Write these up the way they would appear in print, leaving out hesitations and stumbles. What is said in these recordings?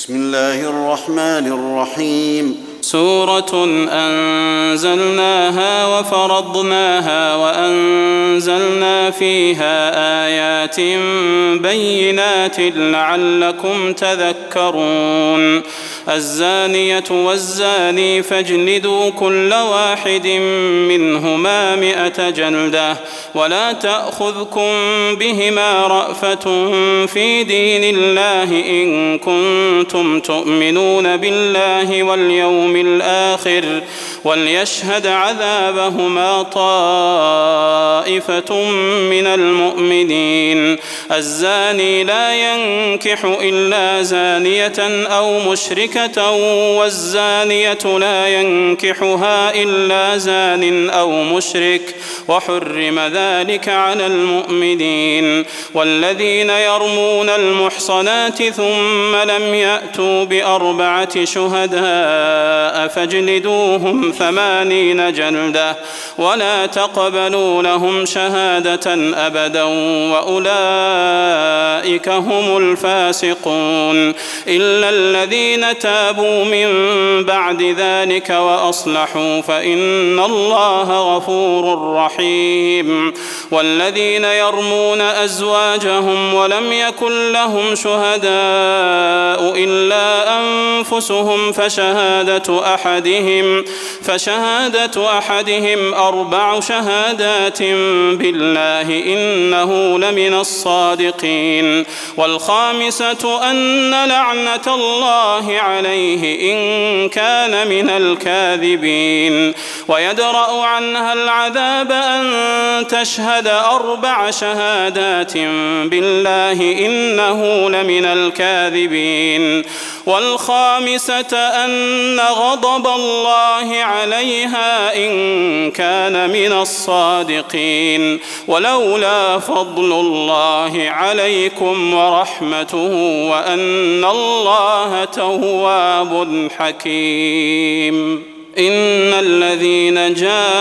بسم الله الرحمن الرحيم سورة أنزلناها وفرضناها وأنزلنا فيها آيات بينات لعلكم تذكرون الزانية والزاني فاجلدوا كل واحد منهما 100 جلدة ولا تأخذكم بهما رأفة في دين الله إن كنتم تؤمنون بالله واليوم الآخر وليشهد عذابهما طائفة من المؤمنين الزاني لا ينكح إلا زانية أو مشركة والزانية لا ينكحها إلا زان أو مشرك وحرم ذلك على المؤمنين والذين يرمون المحصنات ثم لم يأتوا ب4 شهداء فاجلدوهم 80 جلدة ولا تقبلوا لهم شهادة أبدا وأولئك هم الفاسقون إلا الذين تابوا من بعد ذلك وأصلحوا فإن الله غفور رحيم والذين يرمون أزواجهم ولم يكن لهم شهداء إلا أنفسهم فشهادة أحدهم 4 شهادات بالله إنه لمن الصادقين والخامسة أن لعنة الله عليه إن كان من الكاذبين ويدرأ عنها العذاب أن تشهد 4 شهادات بالله إنه لمن الكاذبين والخامسة أن غضب الله عليها إن كان من الصادقين ولولا فضل الله عليكم ورحمته وأن الله تواب حكيم إن الذين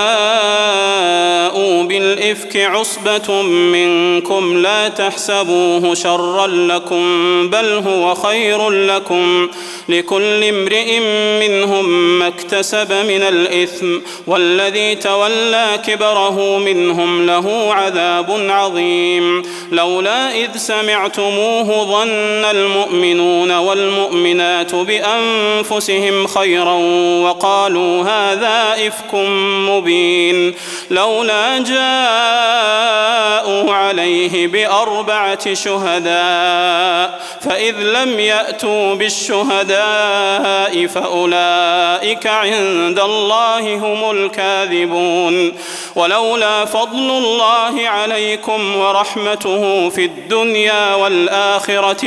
جاءوا بالإفك عصبة منكم لا تحسبوه شرا لكم بل هو خير لكم لكل امرئ منهم ما اكتسب من الإثم والذي تولى كبره منهم له عذاب عظيم لولا إذ سمعتموه ظن المؤمنون والمؤمنات بأنفسهم خيرا وقالوا هذا إفك مبين لولا جاءوا عليه ب4 شهداء فإذ لم يأتوا بالشهداء فأولئك عند الله هم الكاذبون ولولا فضل الله عليكم ورحمته في الدنيا والآخرة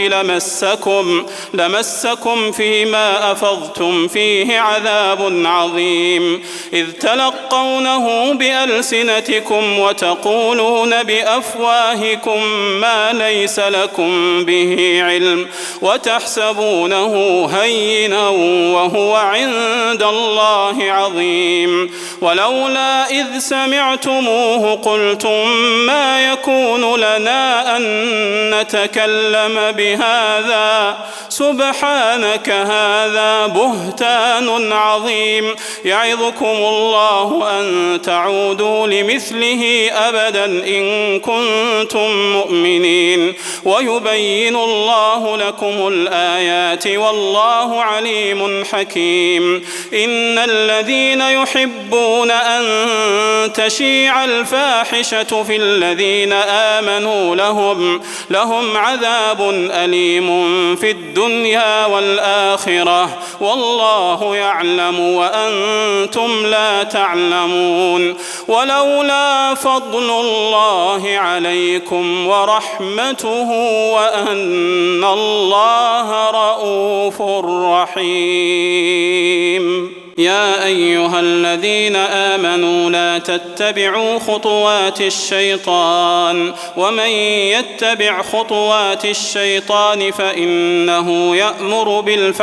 لمسكم فيما أفضتم فيه عذاب عظيم إذ تلقونه بألسنتكم وتقولون بأفواهكم ما ليس لكم به علم وتحسبونه هينا وهو عند الله عظيم ولولا إذ سمعتموه قلتم ما يكون لنا أن نتكلم بهذا سبحانك هذا بهتان عظيم يعظكم الله أن تعودوا لمثله أبدا إن كنتم مؤمنين ويبين الله لكم الآيات والله عليم حكيم إن الذين يحبون أن تشيع الفاحشة في الذين آمنوا لهم عذاب أليم في الدنيا والآخرة والله يعلم وأنتم لا تعلمون ولولا فضل الله عليكم ورحمته وأن الله رؤوف رحيم يا يا أيها الذين آمنوا لا تتبعوا خطوات الشيطان ومن يتبع خطوات الشيطان فإنه يأمر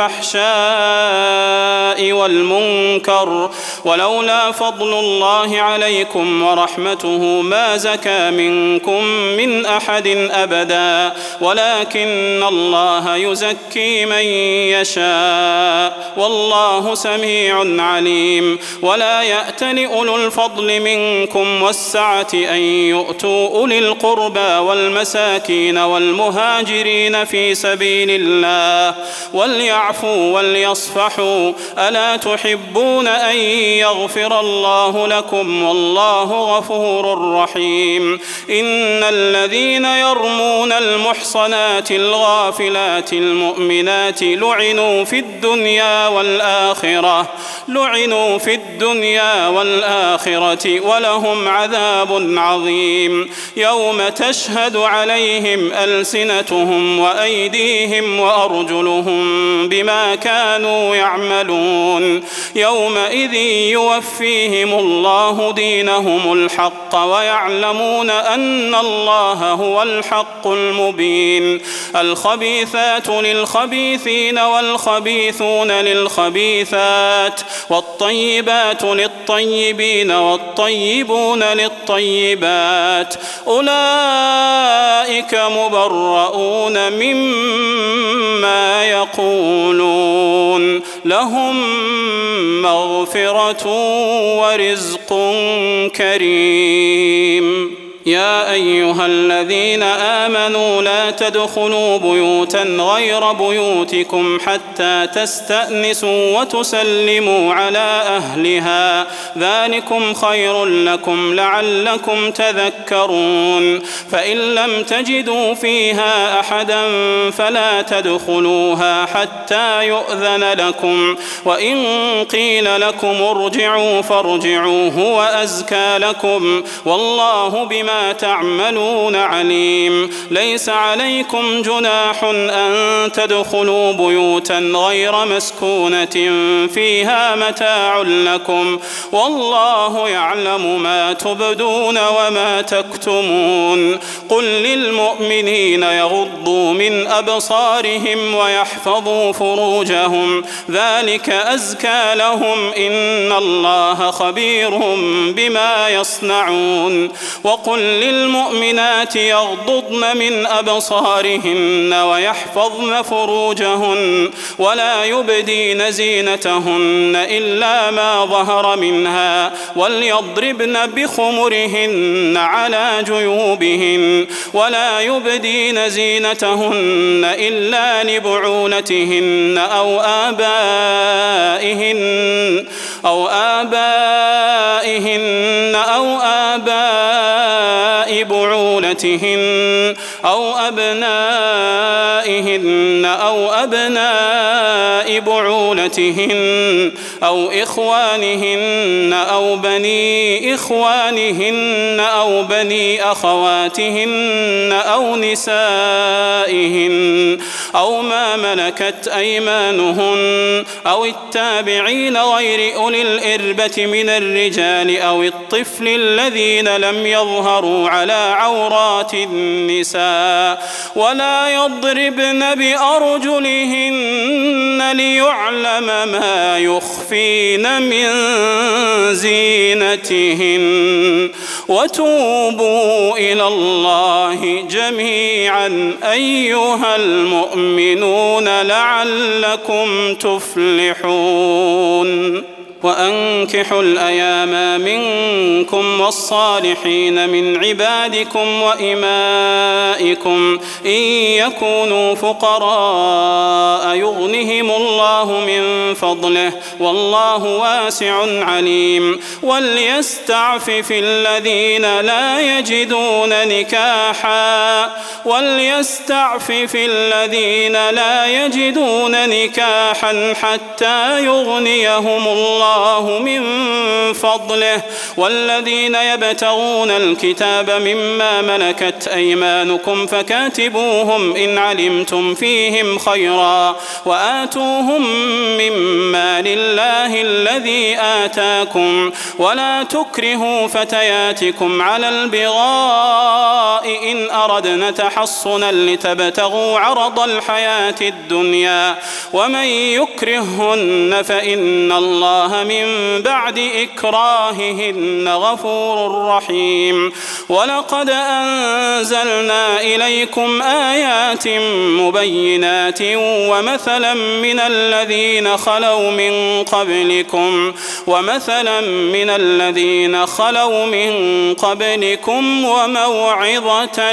بالفحشاء والمنكر ولولا فضل الله عليكم ورحمته ما زكى منكم من أحد أبدا ولكن الله يزكي من يشاء والله سميع عليم ولا يأتل أولو الفضل منكم والسعة أن يؤتوا أولي القربى والمساكين والمهاجرين في سبيل الله وليعفوا وليصفحوا ألا تحبون أن يغفر الله لكم والله غفور رحيم إن الذين يرمون المحصنات الغافلات المؤمنات لعنوا في الدنيا والآخرة ولهم عذاب عظيم يوم تشهد عليهم ألسنتهم وأيديهم وأرجلهم بما كانوا يعملون يومئذ يوفيهم الله دينهم الحق ويعلمون أن الله هو الحق المبين الخبيثات للخبيثين والخبيثون للخبيثات والطيبات للطيبين والطيبون للطيبات أولئك مبرؤون مما يقولون لهم مغفرة ورزق كريم يا أيها الذين آمنوا لا تدخلوا بيوتا غير بيوتكم حتى تستأنسوا وتسلموا على أهلها ذلكم خير لكم لعلكم تذكرون فإن لم تجدوا فيها أحدا فلا تدخلوها حتى يؤذن لكم وإن قيل لكم ارجعوا فارجعوا هو أزكى لكم والله بما تعملون عليم ليس عليكم جناح أن تدخلوا بيوتا غير مسكونة فيها متاع لكم والله يعلم ما تبدون وما تكتمون قل للمؤمنين يغضوا من أبصارهم ويحفظوا فروجهم ذلك أزكى لهم إن الله خبير بما يصنعون وقل للمؤمنات يغضضن من أبصارهن ويحفظن فروجهن ولا يبدين زينتهن إلا ما ظهر منها وليضربن بخمرهن على جيوبهن ولا يبدين زينتهن إلا لبعولتهن أو آبائهن أو آباء بعولتهن أو أبنائهن أو أبناء بعولتهن أو إخوانهن أو بني إخوانهن أو بني أخواتهن أو نسائهن أو ما ملكت أيمانهن أو التابعين غير أولي الإربة من الرجال أو الطفل الذين لم يظهروا على عورات النساء ولا يضربن بأرجلهن ليعلم ما يخفين من زينتهن وتوبوا إلى الله جميعا أيها المؤمنون لعلكم تفلحون وأنكحوا الأيام منكم والصالحين من عبادكم وإمائكم إن يكونوا فقراء يغنهم الله من فضله والله واسع عليم وليستعفف الذين لا يجدون نكاحا حتى يغنيهم الله الله من فضله. والذين يبتغون الكتاب مما ملكت أيمانكم فكاتبوهم إن علمتم فيهم خيرا وآتوهم مما لله الذي آتاكم ولا تكرهوا فتياتكم على البغاء إن أردنا تحصنا لتبتغوا عرض الحياة الدنيا ومن يكرههن فإن الله من بعد إكراههن غفور رحيم. ولقد أنزلنا إليكم آيات مبينات ومثلا من الذين خلوا من قبلكم وموعظة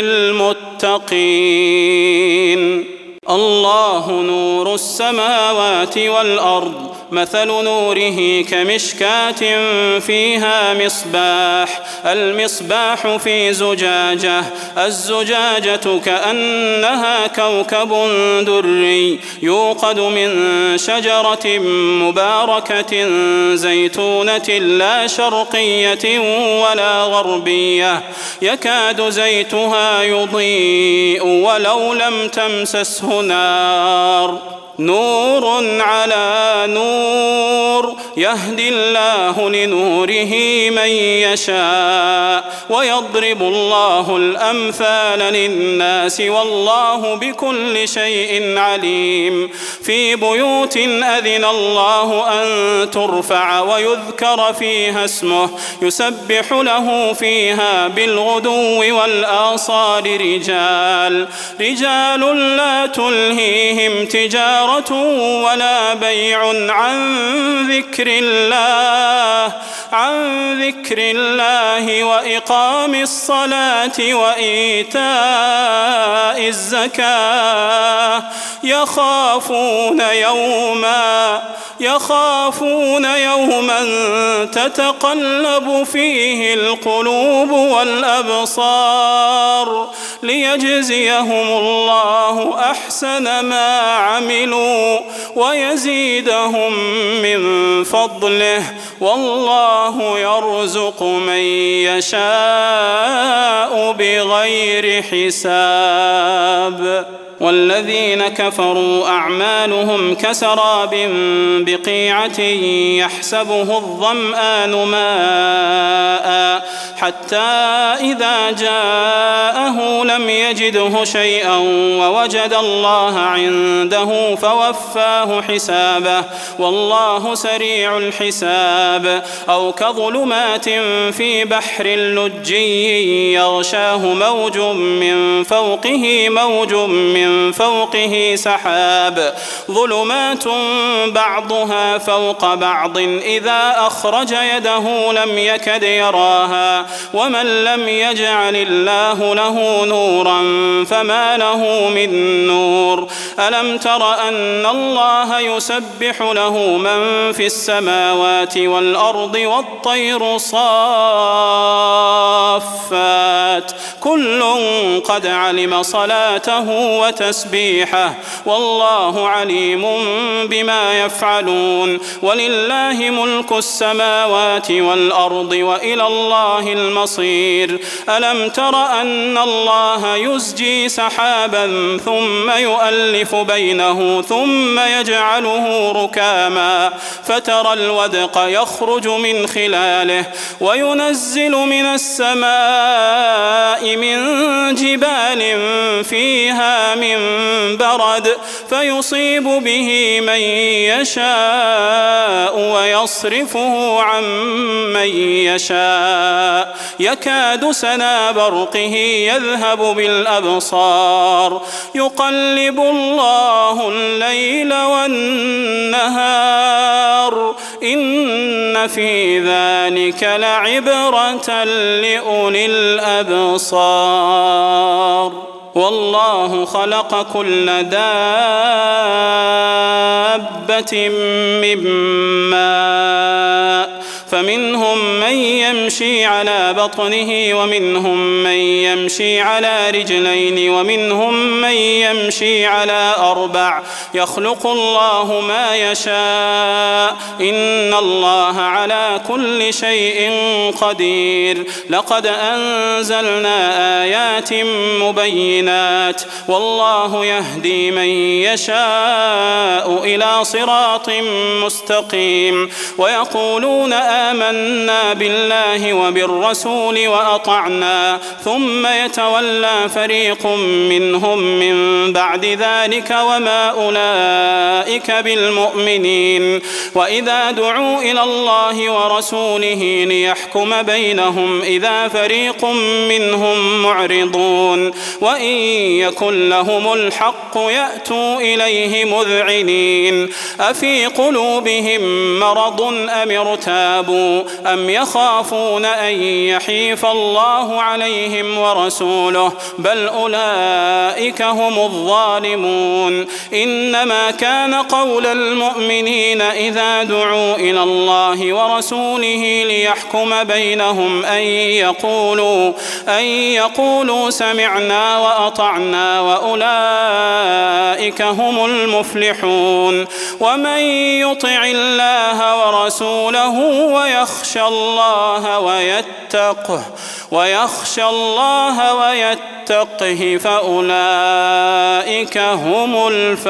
للمتقين. الله نور السماوات والأرض مثل نوره كمشكاة فيها مصباح المصباح في زجاجة الزجاجة كأنها كوكب دري يوقد من شجرة مباركة زيتونة لا شرقية ولا غربية يكاد زيتها يضيء ولو لم تمسسه نار نور على نور يهدي الله لنوره من يشاء ويضرب الله الأمثال للناس والله بكل شيء عليم. في بيوت أذن الله أن ترفع ويذكر فيها اسمه يسبح له فيها بالغدو والآصال رجال لا تلهيهم تجارة ولا بيع عن ذكر الله وإقام الصلاة وإيتاء الزكاة يخافون يوما تتقلب فيه القلوب والأبصار ليجزيهم الله أحسن ما عملوا ويزيدهم من فضله والله يرزق من يشاء بغير حساب. والذين كفروا أعمالهم كسراب بقيعة يحسبه الظمآن ماء حتى إذا جاءه لم يجده شيئا ووجد الله عنده فوفاه حسابه والله سريع الحساب. أو كظلمات في بحر لجي يغشاه موج من فوقه سحاب ظلمات بعضها فوق بعض إذا أخرج يده لم يكد يراها ومن لم يجعل الله له نورا فما له من نور. ألم تر أن الله يسبح له من في السماوات والأرض والطير صافات كل قد علم صلاته وتسبيحه والله عليم بما يفعلون. ولله ملك السماوات والأرض وإلى الله المصير. ألم تر أن الله يزجي سحابا ثم يؤلف بينه ثم يجعله ركاما فترى الودق يخرج من خلاله وينزل من السماء من جبال فيها من برد فيصيب به من يشاء ويصرفه عن من يشاء يكاد سنا برقه يذهب بالأبصار يقلب الله الليل والنهار إن في ذلك لعبرة لأولي الأبصار. والله خلق كل دابة من ماء فمنهم من يمشي على بطنه ومنهم من يمشي على رجلين ومنهم من يمشي على 4 يخلق الله ما يشاء إن الله على كل شيء قدير لقد أنزلنا آيات مبينات والله يهدي من يشاء إلى صراط مستقيم ويقولون آمنا بالله وبالرسول وأطعنا ثم يتولى فريق منهم من بعد ذلك وما أولئك بالمؤمنين وإذا دعوا إلى الله ورسوله ليحكم بينهم إذا فريق منهم معرضون وإن يكن لهم الحق يأتوا إليه مذعنين أفي قلوبهم مرض أم ارتابوا أم يخافون أن يحيف الله عليهم ورسوله بل أولئك هم الظالمون إنما كان قول المؤمنين إذا دعوا إلى الله ورسوله ليحكم بينهم أن يقولوا سمعنا وأطعنا وأولئك هم المفلحون ومن يطع الله ورسوله ويخشى الله ويتقه فأولئك هم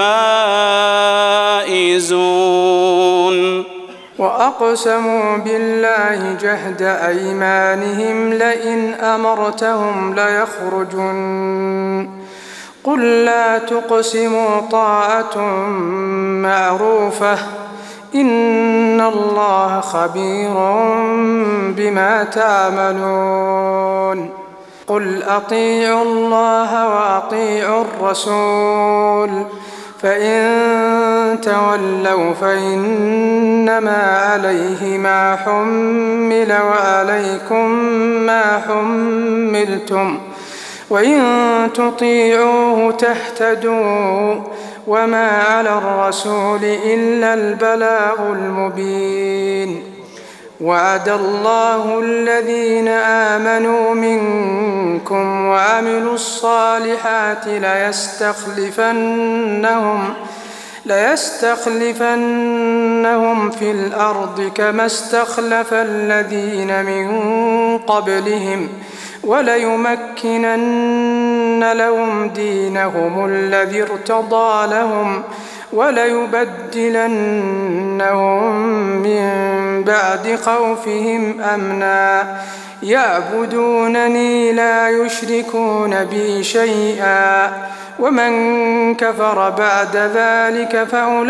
الفائزون وأقسموا بالله جهد أيمانهم لئن أمرتهم ليخرجن قل لا تقسموا طاعة معروفة إن الله خبير بما تعملون قل أطيعوا الله وأطيعوا الرسول فإن تولوا فإنما عليه ما حمل وعليكم ما حملتم وإن تطيعوه تهتدوا وما على الرسول إلا البلاغ المبين وعد الله الذين آمنوا منكم وعملوا الصالحات ليستخلفنهم في الأرض كما استخلف الذين من قبلهم وليمكنن لهم دينهم الذي ارتضى لهم وليبدلنهم من بعد خوفهم أمنا يعبدونني لا يشركون بي شيئا ومن كفر بعد ذلك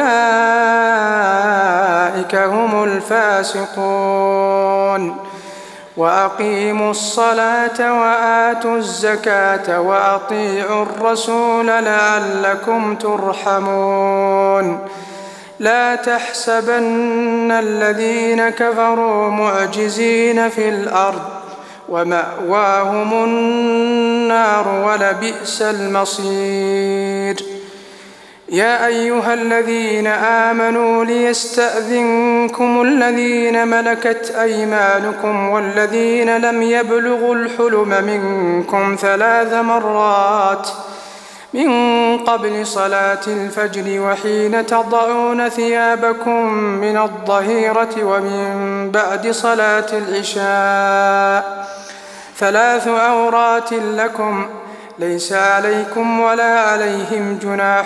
فأولئك هم الفاسقون وأقيموا الصلاة وآتوا الزكاة وأطيعوا الرسول لعلكم ترحمون لا تحسبن الذين كفروا معجزين في الأرض ومأواهم النار ولبئس المصير يا أيها الذين آمنوا ليستأذنكم الذين ملكت أيمانكم والذين لم يبلغوا الحلم منكم 3 مرات من قبل صلاة الفجر وحين تضعون ثيابكم من الظهيرة ومن بعد صلاة العشاء 3 عورات لكم ليس عليكم ولا عليهم جناح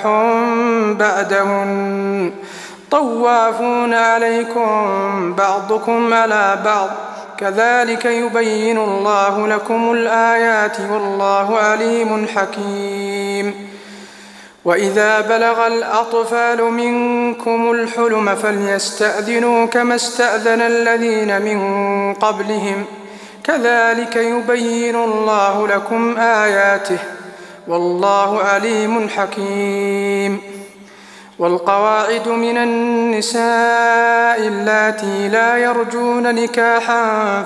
بعدهن طوافون عليكم بعضكم على بعض كذلك يبين الله لكم الآيات والله عليم حكيم وإذا بلغ الأطفال منكم الحلم فليستأذنوا كما استأذن الذين من قبلهم كذلك يبين الله لكم آياته والله عليم حكيم والقواعد من النساء اللاتي لا يرجون نكاحا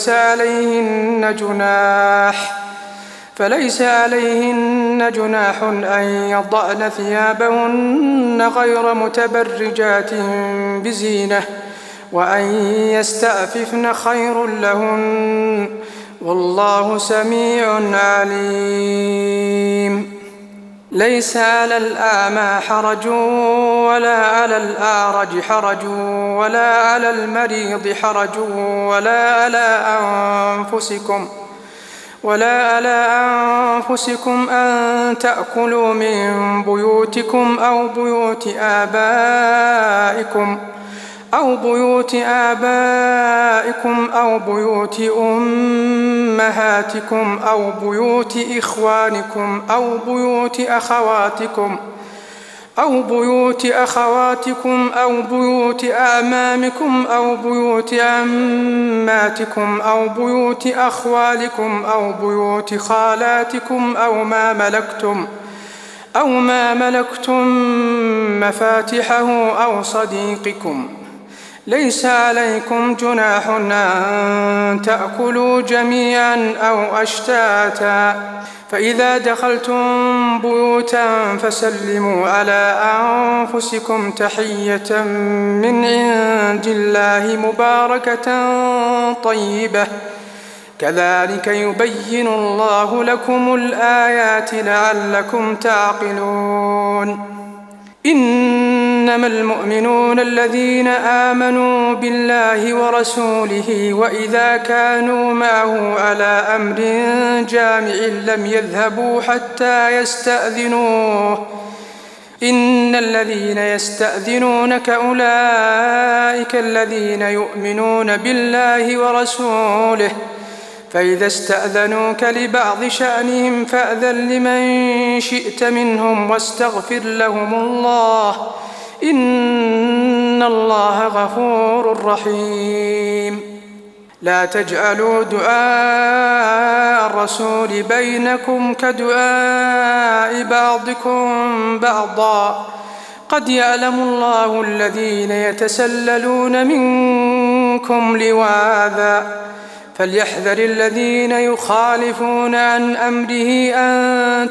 فليس عليهن جناح أن يضعن ثيابهن غير متبرجات بزينة وأن يستعففن خير لهن والله سميع عليم. ليس على الأعمى حرج ولا على الأعرج حرج ولا على المريض حرج ولا على أنفسكم أن تأكلوا من بيوتكم أو بيوت آبائكم أو بيوت أمهاتكم أو بيوت إخوانكم أو بيوت أخواتكم أو بيوت أعمامكم أو بيوت عماتكم أو بيوت أخوالكم أو بيوت خالاتكم أو ما ملكتم مفاتحه أو صديقكم. ليس عليكم جناح أن تأكلوا جميعا أو أشتاتا، فإذا دخلتم بيوتا فسلموا على أنفسكم تحية من عند الله مباركة طيبة، كذلك يبين الله لكم الآيات لعلكم تعقلون. إنما المؤمنون الذين آمنوا بالله ورسوله وإذا كانوا معه على أمر جامع لم يذهبوا حتى يستأذنوه. إن الذين يستأذنونك أولئك الذين يؤمنون بالله ورسوله، فإذا استأذنوك لبعض شأنهم فأذن لمن شئت منهم واستغفر لهم الله، إن الله غفور رحيم. لا تجعلوا دعاء الرسول بينكم كدعاء بعضكم بعضا، قد يعلم الله الذين يتسللون منكم لواذا، فليحذر الذين يخالفون عن أمره أن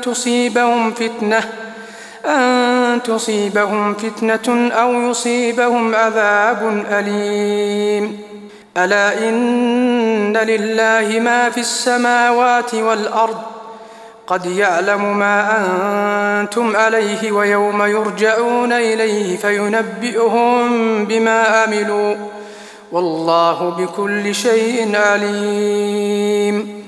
تصيبهم فتنة أو يصيبهم عذاب أليم. ألا إن لله ما في السماوات والأرض، قد يعلم ما أنتم عليه ويوم يرجعون إليه فينبئهم بما عملوا، والله بكل شيء عليم.